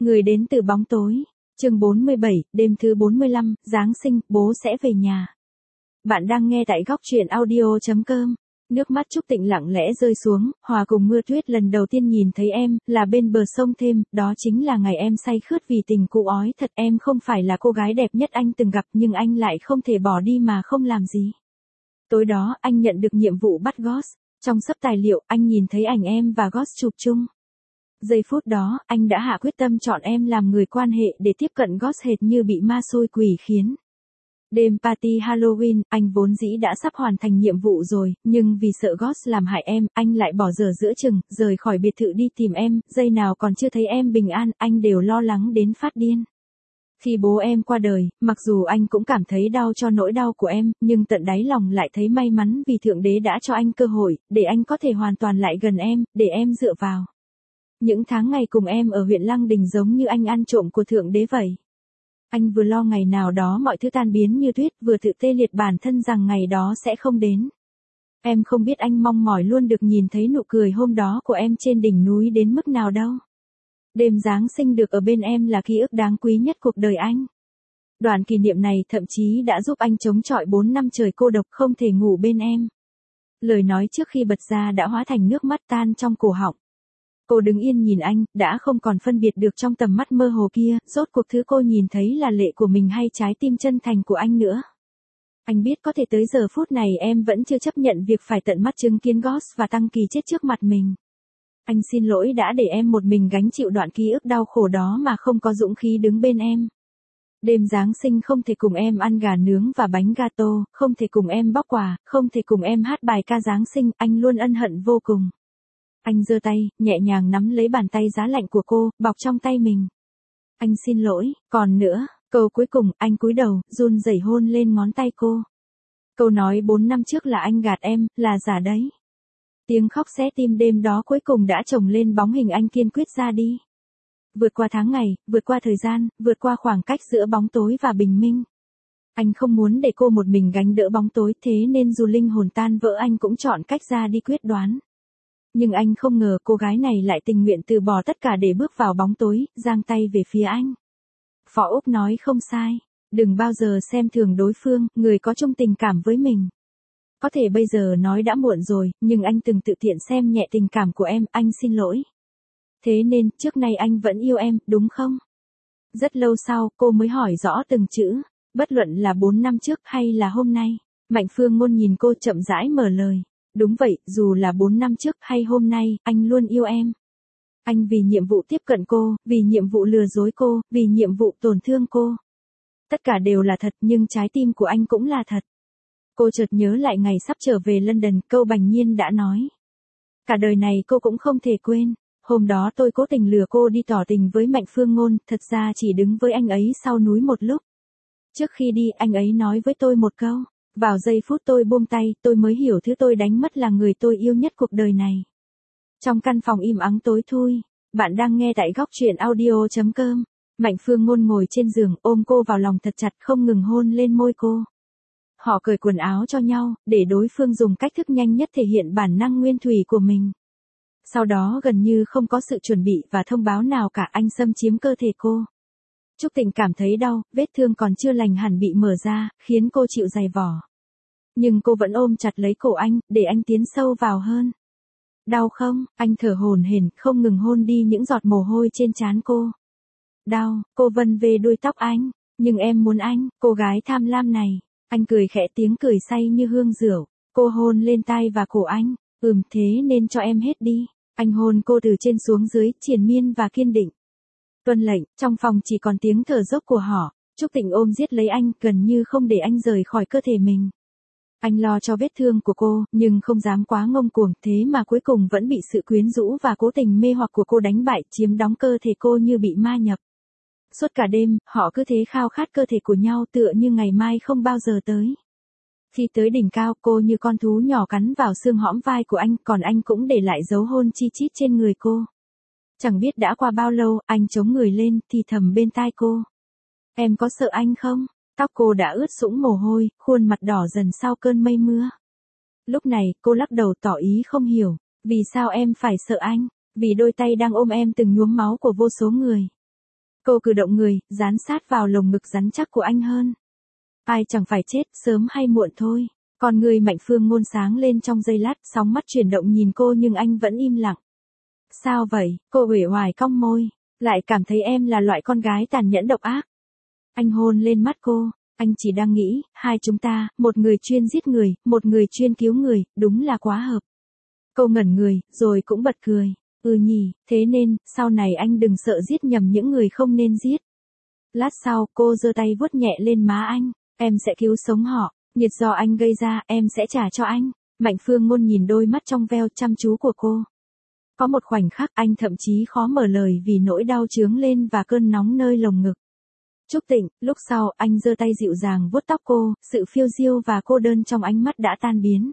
Người đến từ bóng tối. Chương 47, đêm thứ 45, Giáng sinh, bố sẽ về nhà. Bạn đang nghe tại góc truyện audio.com. Nước mắt Trúc Tịnh lặng lẽ rơi xuống, hòa cùng mưa tuyết lần đầu tiên nhìn thấy em, là bên bờ sông thêm, đó chính là ngày em say khướt vì tình cũ ói thật. Em không phải là cô gái đẹp nhất anh từng gặp nhưng anh lại không thể bỏ đi mà không làm gì. Tối đó, anh nhận được nhiệm vụ bắt Goss. Trong sấp tài liệu, anh nhìn thấy ảnh em và Goss chụp chung. Giây phút đó, anh đã hạ quyết tâm chọn em làm người quan hệ để tiếp cận Goss hệt như bị ma xui quỷ khiến. Đêm party Halloween, anh vốn dĩ đã sắp hoàn thành nhiệm vụ rồi, nhưng vì sợ Goss làm hại em, anh lại bỏ dở giữa chừng, rời khỏi biệt thự đi tìm em, giây nào còn chưa thấy em bình an, anh đều lo lắng đến phát điên. Khi bố em qua đời, mặc dù anh cũng cảm thấy đau cho nỗi đau của em, nhưng tận đáy lòng lại thấy may mắn vì Thượng Đế đã cho anh cơ hội, để anh có thể hoàn toàn lại gần em, để em dựa vào. Những tháng ngày cùng em ở huyện Lăng Đình giống như anh ăn trộm của Thượng Đế vậy. Anh vừa lo ngày nào đó mọi thứ tan biến như tuyết, vừa tự tê liệt bản thân rằng ngày đó sẽ không đến. Em không biết anh mong mỏi luôn được nhìn thấy nụ cười hôm đó của em trên đỉnh núi đến mức nào đâu. Đêm Giáng sinh được ở bên em là ký ức đáng quý nhất cuộc đời anh. Đoạn kỷ niệm này thậm chí đã giúp anh chống chọi 4 năm trời cô độc không thể ngủ bên em. Lời nói trước khi bật ra đã hóa thành nước mắt tan trong cổ họng. Cô đứng yên nhìn anh, đã không còn phân biệt được trong tầm mắt mơ hồ kia, rốt cuộc thứ cô nhìn thấy là lệ của mình hay trái tim chân thành của anh nữa. Anh biết có thể tới giờ phút này em vẫn chưa chấp nhận việc phải tận mắt chứng kiến Goss và Tăng Kỳ chết trước mặt mình. Anh xin lỗi đã để em một mình gánh chịu đoạn ký ức đau khổ đó mà không có dũng khí đứng bên em. Đêm Giáng sinh không thể cùng em ăn gà nướng và bánh gato, không thể cùng em bóc quà, không thể cùng em hát bài ca Giáng sinh, anh luôn ân hận vô cùng. Anh giơ tay, nhẹ nhàng nắm lấy bàn tay giá lạnh của cô, bọc trong tay mình. Anh xin lỗi, còn nữa, câu cuối cùng, anh cúi đầu, run rẩy hôn lên ngón tay cô. Câu nói 4 năm trước là anh gạt em, là giả đấy. Tiếng khóc xé tim đêm đó cuối cùng đã chồng lên bóng hình anh kiên quyết ra đi. Vượt qua tháng ngày, vượt qua thời gian, vượt qua khoảng cách giữa bóng tối và bình minh. Anh không muốn để cô một mình gánh đỡ bóng tối, thế nên dù linh hồn tan vỡ anh cũng chọn cách ra đi quyết đoán. Nhưng anh không ngờ cô gái này lại tình nguyện từ bỏ tất cả để bước vào bóng tối, giang tay về phía anh. Phó Úc nói không sai, đừng bao giờ xem thường đối phương, người có chung tình cảm với mình. Có thể bây giờ nói đã muộn rồi, nhưng anh từng tự tiện xem nhẹ tình cảm của em, anh xin lỗi. Thế nên, trước nay anh vẫn yêu em, đúng không? Rất lâu sau, cô mới hỏi rõ từng chữ, bất luận là 4 năm trước hay là hôm nay. Mạnh Phương Ngôn nhìn cô chậm rãi mở lời. Đúng vậy, dù là 4 năm trước hay hôm nay, anh luôn yêu em. Anh vì nhiệm vụ tiếp cận cô, vì nhiệm vụ lừa dối cô, vì nhiệm vụ tổn thương cô. Tất cả đều là thật nhưng trái tim của anh cũng là thật. Cô chợt nhớ lại ngày sắp trở về London, câu Bành Nhiên đã nói. Cả đời này cô cũng không thể quên. Hôm đó tôi cố tình lừa cô đi tỏ tình với Mạnh Phương Ngôn, thật ra chỉ đứng với anh ấy sau núi một lúc. Trước khi đi, anh ấy nói với tôi một câu. Vào giây phút tôi buông tay, tôi mới hiểu thứ tôi đánh mất là người tôi yêu nhất cuộc đời này. Trong căn phòng im ắng tối thui, bạn đang nghe tại góc truyện audio.com. Mạnh Phương Ngôn ngồi trên giường, ôm cô vào lòng thật chặt không ngừng hôn lên môi cô. Họ cởi quần áo cho nhau, để đối phương dùng cách thức nhanh nhất thể hiện bản năng nguyên thủy của mình. Sau đó gần như không có sự chuẩn bị và thông báo nào cả, anh xâm chiếm cơ thể cô. Trúc Tịnh cảm thấy đau, vết thương còn chưa lành hẳn bị mở ra, khiến cô chịu dày vò. Nhưng cô vẫn ôm chặt lấy cổ anh, để anh tiến sâu vào hơn. Đau không? Anh thở hổn hển, không ngừng hôn đi những giọt mồ hôi trên trán cô. Đau, cô vân về đuôi tóc anh. Nhưng em muốn anh, cô gái tham lam này. Anh cười khẽ tiếng cười say như hương rượu. Cô hôn lên tai và cổ anh. Thế nên cho em hết đi. Anh hôn cô từ trên xuống dưới, triền miên và kiên định. Tuân lệnh, trong phòng chỉ còn tiếng thở dốc của họ. Trúc Tịnh ôm giết lấy anh, gần như không để anh rời khỏi cơ thể mình. Anh lo cho vết thương của cô, nhưng không dám quá ngông cuồng, thế mà cuối cùng vẫn bị sự quyến rũ và cố tình mê hoặc của cô đánh bại, chiếm đóng cơ thể cô như bị ma nhập. Suốt cả đêm, họ cứ thế khao khát cơ thể của nhau tựa như ngày mai không bao giờ tới. Khi tới đỉnh cao, cô như con thú nhỏ cắn vào xương hõm vai của anh, còn anh cũng để lại dấu hôn chi chít trên người cô. Chẳng biết đã qua bao lâu, anh chống người lên, thì thầm bên tai cô. Em có sợ anh không? Tóc cô đã ướt sũng mồ hôi, khuôn mặt đỏ dần sau cơn mây mưa. Lúc này, cô lắc đầu tỏ ý không hiểu. Vì sao em phải sợ anh? Vì đôi tay đang ôm em từng nhuốm máu của vô số người. Cô cử động người, dán sát vào lồng ngực rắn chắc của anh hơn. Ai chẳng phải chết, sớm hay muộn thôi. Con người Mạnh Phương Ngôn sáng lên trong giây lát, sóng mắt chuyển động nhìn cô nhưng anh vẫn im lặng. Sao vậy? Cô uể oải cong môi, lại cảm thấy em là loại con gái tàn nhẫn độc ác. Anh hôn lên mắt cô, anh chỉ đang nghĩ, hai chúng ta, một người chuyên giết người, một người chuyên cứu người, đúng là quá hợp. Cô ngẩn người, rồi cũng bật cười. Ừ nhỉ, thế nên, sau này anh đừng sợ giết nhầm những người không nên giết. Lát sau, cô giơ tay vuốt nhẹ lên má anh. Em sẽ cứu sống họ, nhiệt do anh gây ra, em sẽ trả cho anh. Mạnh Phương Ngôn nhìn đôi mắt trong veo chăm chú của cô. Có một khoảnh khắc anh thậm chí khó mở lời vì nỗi đau chướng lên và cơn nóng nơi lồng ngực. Trúc Tịnh, lúc sau, anh giơ tay dịu dàng vuốt tóc cô, sự phiêu diêu và cô đơn trong ánh mắt đã tan biến.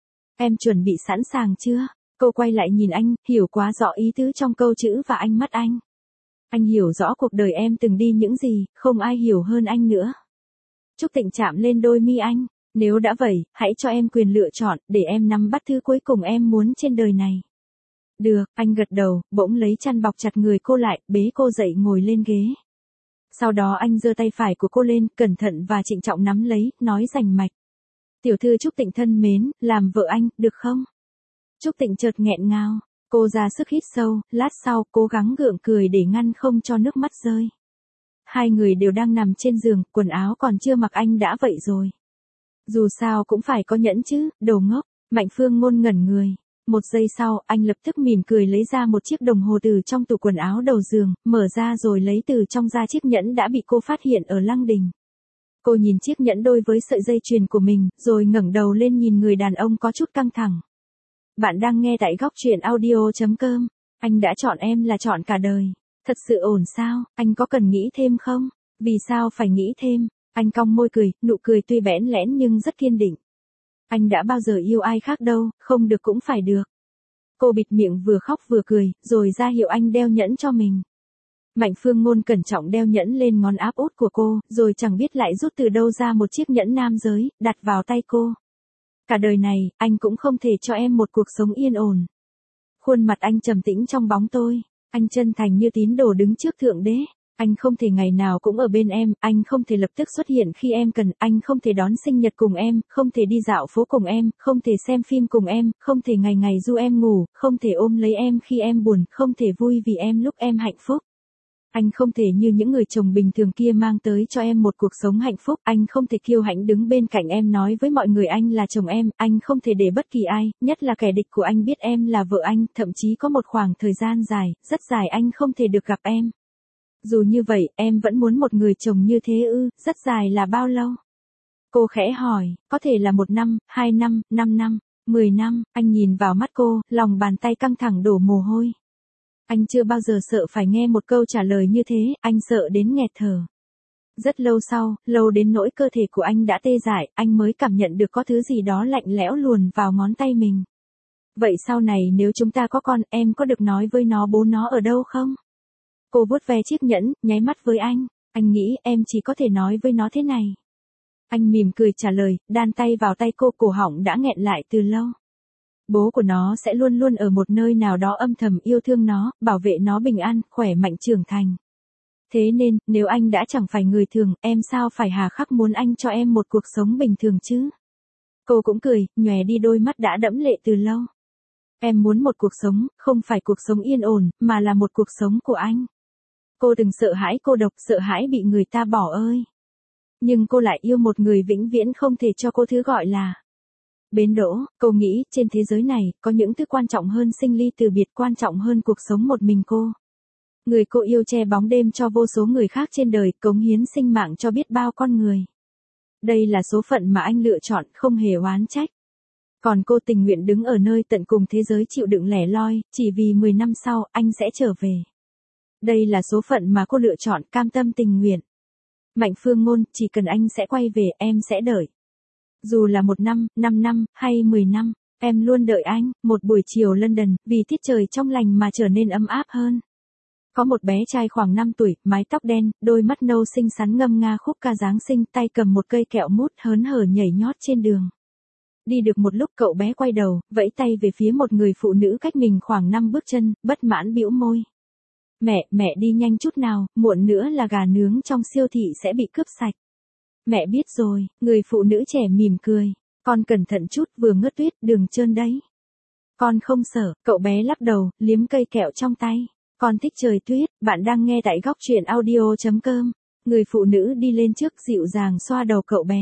Em chuẩn bị sẵn sàng chưa? Cô quay lại nhìn anh, hiểu quá rõ ý tứ trong câu chữ và ánh mắt anh. Anh hiểu rõ cuộc đời em từng đi những gì, không ai hiểu hơn anh nữa. Trúc Tịnh chạm lên đôi mi anh. Nếu đã vậy, hãy cho em quyền lựa chọn, để em nắm bắt thứ cuối cùng em muốn trên đời này. Được, anh gật đầu, bỗng lấy chăn bọc chặt người cô lại, bế cô dậy ngồi lên ghế. Sau đó anh giơ tay phải của cô lên, cẩn thận và trịnh trọng nắm lấy, nói rành mạch. Tiểu thư Trúc Tịnh thân mến, làm vợ anh, được không? Trúc Tịnh chợt nghẹn ngào, cô ra sức hít sâu, lát sau cố gắng gượng cười để ngăn không cho nước mắt rơi. Hai người đều đang nằm trên giường, quần áo còn chưa mặc anh đã vậy rồi. Dù sao cũng phải có nhẫn chứ, đồ ngốc. Mạnh Phương Ngôn ngẩn người. Một giây sau, anh lập tức mỉm cười lấy ra một chiếc đồng hồ từ trong tủ quần áo đầu giường, mở ra rồi lấy từ trong ra chiếc nhẫn đã bị cô phát hiện ở Lăng Đình. Cô nhìn chiếc nhẫn đôi với sợi dây chuyền của mình, rồi ngẩng đầu lên nhìn người đàn ông có chút căng thẳng. Bạn đang nghe tại góc truyện audio.com. Anh đã chọn em là chọn cả đời. Thật sự ổn sao, anh có cần nghĩ thêm không? Vì sao phải nghĩ thêm? Anh cong môi cười, nụ cười tuy bẽn lẽn nhưng rất kiên định. Anh đã bao giờ yêu ai khác đâu, không được cũng phải được. Cô bịt miệng vừa khóc vừa cười, rồi ra hiệu anh đeo nhẫn cho mình. Mạnh Phương Ngôn cẩn trọng đeo nhẫn lên ngón áp út của cô, rồi chẳng biết lại rút từ đâu ra một chiếc nhẫn nam giới, đặt vào tay cô. Cả đời này, anh cũng không thể cho em một cuộc sống yên ổn. Khuôn mặt anh trầm tĩnh trong bóng tôi, anh chân thành như tín đồ đứng trước Thượng Đế. Anh không thể ngày nào cũng ở bên em, anh không thể lập tức xuất hiện khi em cần, anh không thể đón sinh nhật cùng em, không thể đi dạo phố cùng em, không thể xem phim cùng em, không thể ngày ngày du em ngủ, không thể ôm lấy em khi em buồn, không thể vui vì em lúc em hạnh phúc. Anh không thể như những người chồng bình thường kia mang tới cho em một cuộc sống hạnh phúc, anh không thể kiêu hãnh đứng bên cạnh em nói với mọi người anh là chồng em, anh không thể để bất kỳ ai, nhất là kẻ địch của anh biết em là vợ anh, thậm chí có một khoảng thời gian dài, rất dài anh không thể được gặp em. Dù như vậy, em vẫn muốn một người chồng như thế ư, rất dài là bao lâu? Cô khẽ hỏi, có thể là 1 năm, 2 năm, 5 năm, 10 năm, anh nhìn vào mắt cô, lòng bàn tay căng thẳng đổ mồ hôi. Anh chưa bao giờ sợ phải nghe một câu trả lời như thế, anh sợ đến nghẹt thở. Rất lâu sau, lâu đến nỗi cơ thể của anh đã tê dại, anh mới cảm nhận được có thứ gì đó lạnh lẽo luồn vào ngón tay mình. Vậy sau này nếu chúng ta có con, em có được nói với nó bố nó ở đâu không? Cô vuốt ve chiếc nhẫn, nháy mắt với anh nghĩ em chỉ có thể nói với nó thế này. Anh mỉm cười trả lời, đan tay vào tay cô, cổ họng đã nghẹn lại từ lâu. Bố của nó sẽ luôn luôn ở một nơi nào đó âm thầm yêu thương nó, bảo vệ nó bình an, khỏe mạnh trưởng thành. Thế nên, nếu anh đã chẳng phải người thường, em sao phải hà khắc muốn anh cho em một cuộc sống bình thường chứ? Cô cũng cười, nhòe đi đôi mắt đã đẫm lệ từ lâu. Em muốn một cuộc sống, không phải cuộc sống yên ổn, mà là một cuộc sống của anh. Cô từng sợ hãi cô độc, sợ hãi bị người ta bỏ ơi. Nhưng cô lại yêu một người vĩnh viễn không thể cho cô thứ gọi là bến đỗ. Cô nghĩ, trên thế giới này, có những thứ quan trọng hơn sinh ly từ biệt, quan trọng hơn cuộc sống một mình cô. Người cô yêu che bóng đêm cho vô số người khác trên đời, cống hiến sinh mạng cho biết bao con người. Đây là số phận mà anh lựa chọn, không hề oán trách. Còn cô tình nguyện đứng ở nơi tận cùng thế giới chịu đựng lẻ loi, chỉ vì 10 năm sau, anh sẽ trở về. Đây là số phận mà cô lựa chọn, cam tâm tình nguyện. Mạnh Phương Ngôn, chỉ cần anh sẽ quay về, em sẽ đợi. Dù là 1 năm, 5 năm, hay 10 năm, em luôn đợi anh. Một buổi chiều London, vì tiết trời trong lành mà trở nên ấm áp hơn. Có một bé trai khoảng 5 tuổi, mái tóc đen, đôi mắt nâu xinh xắn ngâm nga khúc ca Giáng sinh, tay cầm một cây kẹo mút hớn hở nhảy nhót trên đường. Đi được một lúc cậu bé quay đầu, vẫy tay về phía một người phụ nữ cách mình khoảng 5 bước chân, bất mãn bĩu môi. Mẹ đi nhanh chút nào, muộn nữa là gà nướng trong siêu thị sẽ bị cướp sạch. Mẹ biết rồi, người phụ nữ trẻ mỉm cười. Con cẩn thận chút, vừa ngớt tuyết, đường trơn đấy. Con không sợ, cậu bé lắc đầu, liếm cây kẹo trong tay. Con thích trời tuyết, bạn đang nghe tại góc truyện audio.com. Người phụ nữ đi lên trước dịu dàng xoa đầu cậu bé.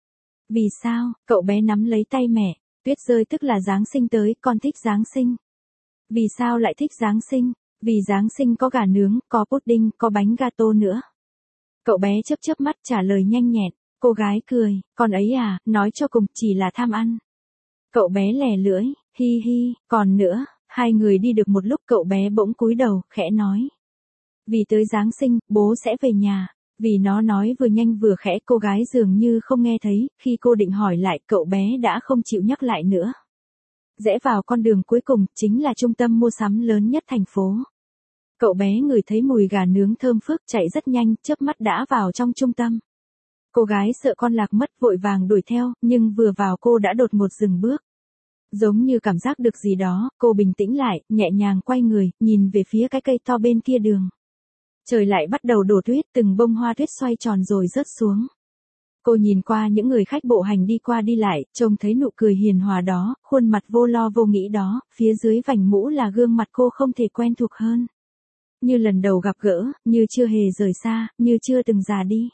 Vì sao? Cậu bé nắm lấy tay mẹ. Tuyết rơi tức là Giáng sinh tới, con thích Giáng sinh. Vì sao lại thích Giáng sinh? Vì Giáng sinh có gà nướng, có pudding, có bánh gato nữa. Cậu bé chớp mắt trả lời nhanh nhẹn. Cô gái cười, con ấy à, nói cho cùng chỉ là tham ăn. Cậu bé lè lưỡi, hi hi, còn nữa. Hai người đi được một lúc cậu bé bỗng cúi đầu, khẽ nói. Vì tới Giáng sinh, bố sẽ về nhà. Vì nó nói vừa nhanh vừa khẽ, cô gái dường như không nghe thấy, khi cô định hỏi lại cậu bé đã không chịu nhắc lại nữa. Rẽ vào con đường cuối cùng, chính là trung tâm mua sắm lớn nhất thành phố. Cậu bé ngửi thấy mùi gà nướng thơm phức, chạy rất nhanh, chớp mắt đã vào trong trung tâm. Cô gái sợ con lạc mất vội vàng đuổi theo, nhưng vừa vào cô đã đột ngột dừng bước. Giống như cảm giác được gì đó, cô bình tĩnh lại, nhẹ nhàng quay người, nhìn về phía cái cây to bên kia đường. Trời lại bắt đầu đổ tuyết, từng bông hoa tuyết xoay tròn rồi rớt xuống. Cô nhìn qua những người khách bộ hành đi qua đi lại, trông thấy nụ cười hiền hòa đó, khuôn mặt vô lo vô nghĩ đó, phía dưới vành mũ là gương mặt cô không thể quen thuộc hơn. Như lần đầu gặp gỡ, như chưa hề rời xa, như chưa từng già đi.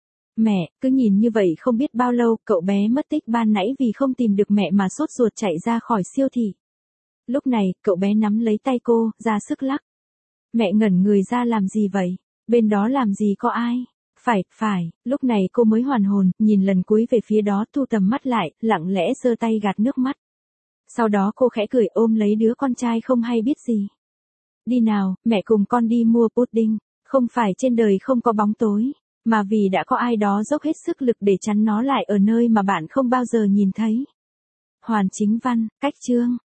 Mẹ, cứ nhìn như vậy không biết bao lâu, cậu bé mất tích ban nãy vì không tìm được mẹ mà sốt ruột chạy ra khỏi siêu thị. Lúc này, cậu bé nắm lấy tay cô, ra sức lắc. Mẹ ngẩn người ra làm gì vậy? Bên đó làm gì có ai? Phải, lúc này cô mới hoàn hồn, nhìn lần cuối về phía đó thu tầm mắt lại, lặng lẽ giơ tay gạt nước mắt. Sau đó cô khẽ cười ôm lấy đứa con trai không hay biết gì. Đi nào, mẹ cùng con đi mua pudding, không phải trên đời không có bóng tối, mà vì đã có ai đó dốc hết sức lực để chắn nó lại ở nơi mà bạn không bao giờ nhìn thấy. Hoàn Chính Văn, cách chương.